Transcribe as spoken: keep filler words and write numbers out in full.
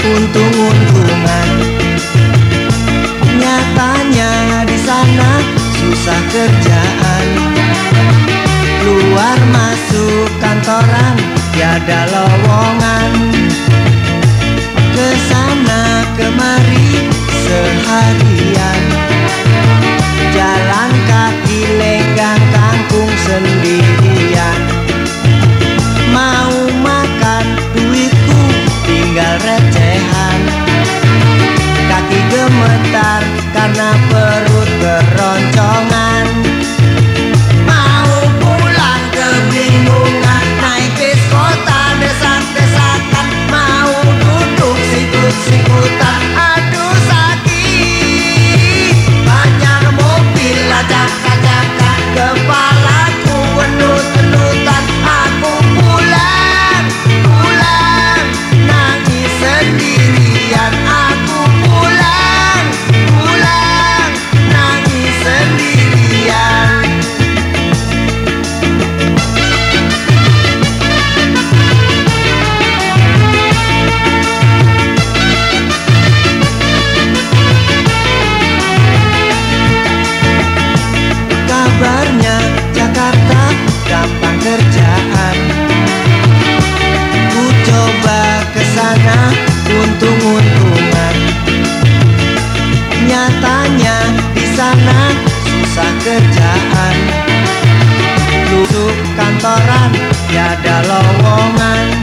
untung-untungan. Nyatanya di sana susah kerjaan, keluar masuk kantoran tiada lowongan. Kesana kemari seharian, jalan kaki lenggang kangkung sendirian. Mau makan duitku tinggal recehan, kaki gemetar karena perut keroncongan. Mau pulang kebingungan, naik bis kota desak-desakan, mau duduk sikut-sikutan, aduh sakit. Banyak mobil acak-acakan, kepalaku wenut-wenutan. Aku pulang, pulang, nangis sendirian. Aku pulang, pulang, nangis sendirian. Kabarnya Jakarta gampang kerjaan, ku coba kesana untung-untungan. Nyatanya di sana susah kerjaan, duduk kantoran tiada lowongan.